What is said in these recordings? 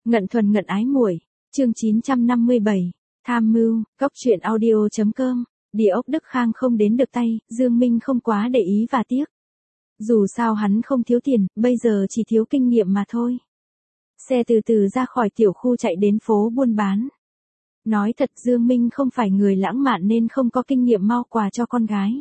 Ngận thuần ngận ái muội, chương 957, tham mưu, góc truyện audio.com, Địa ốc Đức Khang không đến được tay, Dương Minh không quá để ý và tiếc. Dù sao hắn không thiếu tiền, bây giờ chỉ thiếu kinh nghiệm mà thôi. Xe từ từ ra khỏi tiểu khu chạy đến phố buôn bán. Nói thật Dương Minh không phải người lãng mạn nên không có kinh nghiệm mau quà cho con gái.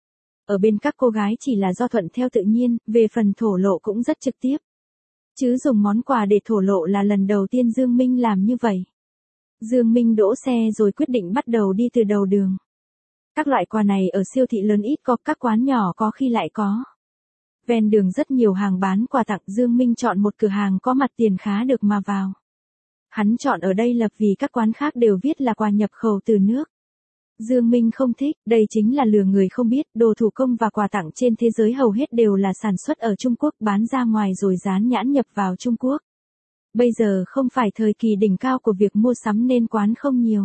Ở bên các cô gái chỉ là do thuận theo tự nhiên, về phần thổ lộ cũng rất trực tiếp. Chứ dùng món quà để thổ lộ là lần đầu tiên Dương Minh làm như vậy. Dương Minh đỗ xe rồi quyết định bắt đầu đi từ đầu đường. Các loại quà này ở siêu thị lớn ít có, các quán nhỏ có khi lại có. Ven đường rất nhiều hàng bán quà tặng, Dương Minh chọn một cửa hàng có mặt tiền khá được mà vào. Hắn chọn ở đây là vì các quán khác đều viết là quà nhập khẩu từ nước. Dương Minh không thích, đây chính là lừa người không biết, đồ thủ công và quà tặng trên thế giới hầu hết đều là sản xuất ở Trung Quốc bán ra ngoài rồi dán nhãn nhập vào Trung Quốc. Bây giờ không phải thời kỳ đỉnh cao của việc mua sắm nên quán không nhiều.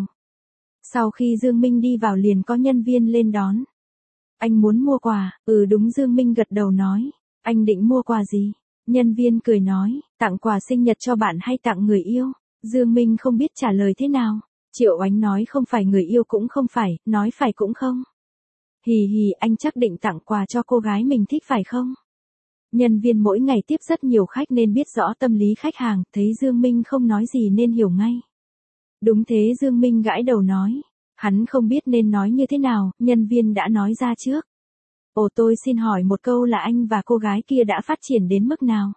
Sau khi Dương Minh đi vào liền có nhân viên lên đón. Anh muốn mua quà, đúng Dương Minh gật đầu nói. Anh định mua quà gì? Nhân viên cười nói, tặng quà sinh nhật cho bạn hay tặng người yêu? Dương Minh không biết trả lời thế nào. Triệu Ánh nói không phải người yêu cũng không phải, nói phải cũng không. Hì hì, anh chắc định tặng quà cho cô gái mình thích phải không? Nhân viên mỗi ngày tiếp rất nhiều khách nên biết rõ tâm lý khách hàng, thấy Dương Minh không nói gì nên hiểu ngay. Đúng thế, Dương Minh gãi đầu nói. Hắn không biết nên nói như thế nào, nhân viên đã nói ra trước. Ồ, tôi xin hỏi một câu là anh và cô gái kia đã phát triển đến mức nào?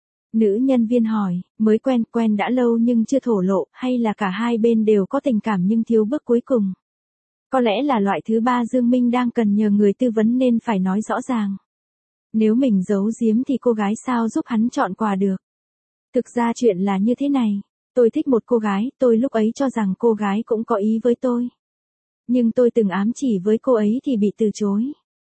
Nữ nhân viên hỏi, mới quen đã lâu nhưng chưa thổ lộ, hay là cả hai bên đều có tình cảm nhưng thiếu bước cuối cùng? Có lẽ là loại thứ ba, Dương Minh đang cần nhờ người tư vấn nên phải nói rõ ràng. Nếu mình giấu giếm thì cô gái sao giúp hắn chọn quà được? Thực ra chuyện là như thế này, tôi thích một cô gái, tôi lúc ấy cho rằng cô gái cũng có ý với tôi. Nhưng tôi từng ám chỉ với cô ấy thì bị từ chối.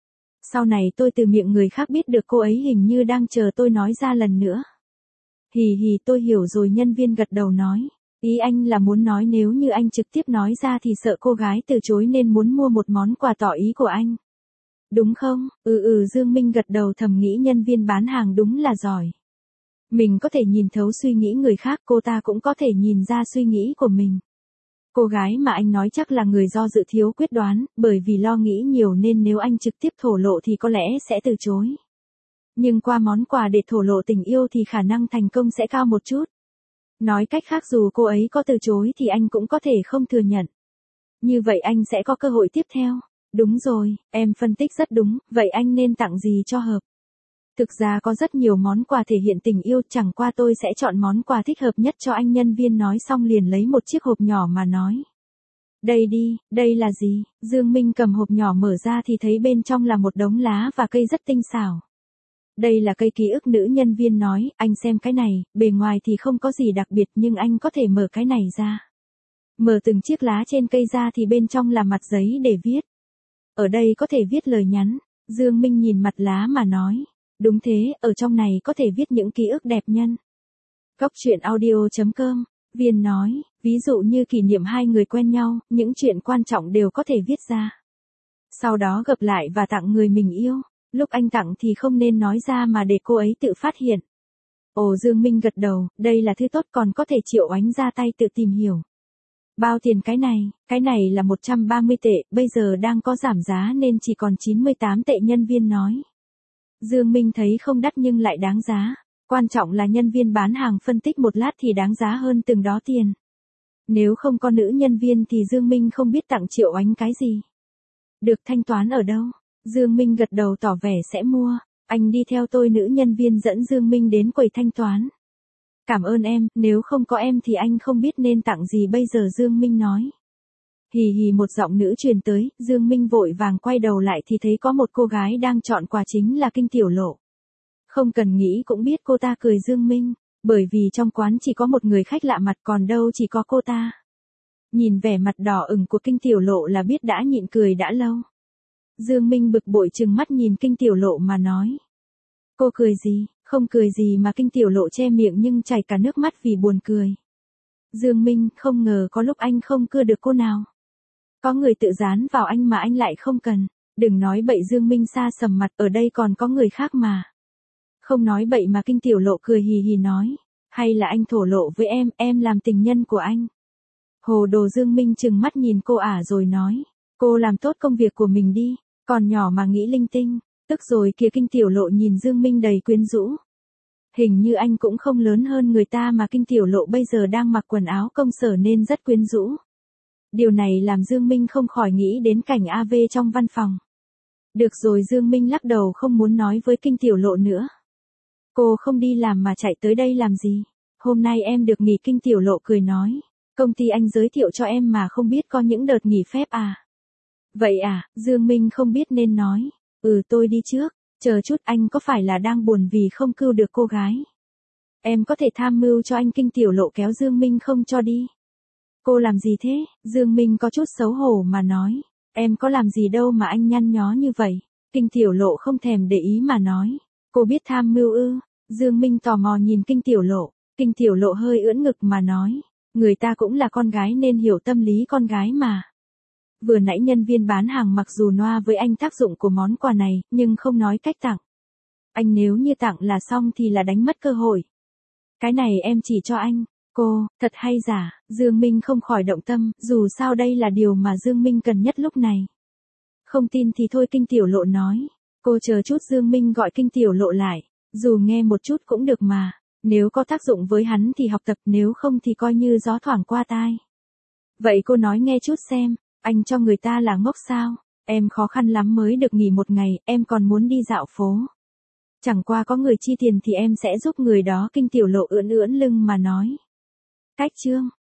Sau này tôi từ miệng người khác biết được cô ấy hình như đang chờ tôi nói ra lần nữa. Hì hì, tôi hiểu rồi, nhân viên gật đầu nói. Ý anh là muốn nói nếu như anh trực tiếp nói ra thì sợ cô gái từ chối nên muốn mua một món quà tỏ ý của anh. Đúng không? Dương Minh gật đầu thầm nghĩ nhân viên bán hàng đúng là giỏi. Mình có thể nhìn thấu suy nghĩ người khác, cô ta cũng có thể nhìn ra suy nghĩ của mình. Cô gái mà anh nói chắc là người do dự thiếu quyết đoán, bởi vì lo nghĩ nhiều nên nếu anh trực tiếp thổ lộ thì có lẽ sẽ từ chối. Nhưng qua món quà để thổ lộ tình yêu thì khả năng thành công sẽ cao một chút. Nói cách khác dù cô ấy có từ chối thì anh cũng có thể không thừa nhận. Như vậy anh sẽ có cơ hội tiếp theo. Đúng rồi, em phân tích rất đúng, vậy anh nên tặng gì cho hợp? Thực ra có rất nhiều món quà thể hiện tình yêu, chẳng qua tôi sẽ chọn món quà thích hợp nhất cho anh. Nhân viên nói xong liền lấy một chiếc hộp nhỏ mà nói. Đây đi, đây là gì? Dương Minh cầm hộp nhỏ mở ra thì thấy bên trong là một đống lá và cây rất tinh xảo. Đây là cây ký ức, nữ nhân viên nói, anh xem cái này, bề ngoài thì không có gì đặc biệt nhưng anh có thể mở cái này ra. Mở từng chiếc lá trên cây ra thì bên trong là mặt giấy để viết. Ở đây có thể viết lời nhắn. Dương Minh nhìn mặt lá mà nói. Đúng thế, ở trong này có thể viết những ký ức đẹp nhân. Góc truyện audio.com, Viên nói, ví dụ như kỷ niệm hai người quen nhau, những chuyện quan trọng đều có thể viết ra. Sau đó gập lại và tặng người mình yêu. Lúc anh tặng thì không nên nói ra mà để cô ấy tự phát hiện. Ồ, Dương Minh gật đầu, đây là thứ tốt, còn có thể Triệu Ánh ra tay tự tìm hiểu. Bao tiền cái này? Cái này là 130 tệ, bây giờ đang có giảm giá nên chỉ còn 98 tệ, nhân viên nói. Dương Minh thấy không đắt nhưng lại đáng giá. Quan trọng là nhân viên bán hàng phân tích một lát thì đáng giá hơn từng đó tiền. Nếu không có nữ nhân viên thì Dương Minh không biết tặng Triệu Ánh cái gì. Được, thanh toán ở đâu? Dương Minh gật đầu tỏ vẻ sẽ mua. Anh đi theo tôi, nữ nhân viên dẫn Dương Minh đến quầy thanh toán. Cảm ơn em, nếu không có em thì anh không biết nên tặng gì bây giờ, Dương Minh nói. Hì hì, một giọng nữ truyền tới, Dương Minh vội vàng quay đầu lại thì thấy có một cô gái đang chọn quà, chính là Kinh Tiểu Lộ. Không cần nghĩ cũng biết cô ta cười Dương Minh, bởi vì trong quán chỉ có một người khách lạ mặt, còn đâu chỉ có cô ta. Nhìn vẻ mặt đỏ ửng của Kinh Tiểu Lộ là biết đã nhịn cười đã lâu. Dương Minh bực bội trừng mắt nhìn Kinh Tiểu Lộ mà nói. Cô cười gì? Không cười gì mà. Kinh Tiểu Lộ che miệng nhưng chảy cả nước mắt vì buồn cười. Dương Minh, không ngờ có lúc anh không cưa được cô nào. Có người tự dán vào anh mà anh lại không cần. Đừng nói bậy, Dương Minh xa sầm mặt, ở đây còn có người khác mà. Không nói bậy mà. Kinh Tiểu Lộ cười hì hì nói. Hay là anh thổ lộ với em làm tình nhân của anh. Hồ đồ Dương Minh trừng mắt nhìn cô ả rồi nói. Cô làm tốt công việc của mình đi, còn nhỏ mà nghĩ linh tinh. Tức rồi kìa. Kinh Tiểu Lộ nhìn Dương Minh đầy quyến rũ. Hình như anh cũng không lớn hơn người ta mà Kinh Tiểu Lộ bây giờ đang mặc quần áo công sở nên rất quyến rũ. Điều này làm Dương Minh không khỏi nghĩ đến cảnh AV trong văn phòng. Được rồi, Dương Minh lắc đầu không muốn nói với Kinh Tiểu Lộ nữa. Cô không đi làm mà chạy tới đây làm gì? Hôm nay em được nghỉ. Kinh Tiểu Lộ cười nói. Công ty anh giới thiệu cho em mà không biết có những đợt nghỉ phép à? Vậy à? Dương Minh không biết nên nói. Tôi đi trước. Chờ chút, anh có phải là đang buồn vì không cứu được cô gái? Em có thể tham mưu cho anh. Kinh Tiểu Lộ kéo Dương Minh không cho đi. Cô làm gì thế? Dương Minh có chút xấu hổ mà nói. Em có làm gì đâu mà anh nhăn nhó như vậy. Kinh Tiểu Lộ không thèm để ý mà nói. Cô biết tham mưu ư? Dương Minh tò mò nhìn Kinh Tiểu Lộ. Kinh Tiểu Lộ hơi ưỡn ngực mà nói. Người ta cũng là con gái nên hiểu tâm lý con gái mà. Vừa nãy nhân viên bán hàng mặc dù noa với anh tác dụng của món quà này, nhưng không nói cách tặng. Anh nếu như tặng là xong thì là đánh mất cơ hội. Cái này em chỉ cho anh. Cô, thật hay giả? Dương Minh không khỏi động tâm, dù sao đây là điều mà Dương Minh cần nhất lúc này. Không tin thì thôi. Kinh Tiểu Lộ nói. Cô chờ chút. Dương Minh gọi Kinh Tiểu Lộ lại. Dù nghe một chút cũng được mà. Nếu có tác dụng với hắn thì học tập, nếu không thì coi như gió thoảng qua tai. Vậy cô nói nghe chút xem, anh cho người ta là ngốc sao? Em khó khăn lắm mới được nghỉ một ngày, em còn muốn đi dạo phố. Chẳng qua có người chi tiền thì em sẽ giúp người đó. Kinh Tiểu Lộ ưỡn ưỡn lưng mà nói. Cách chương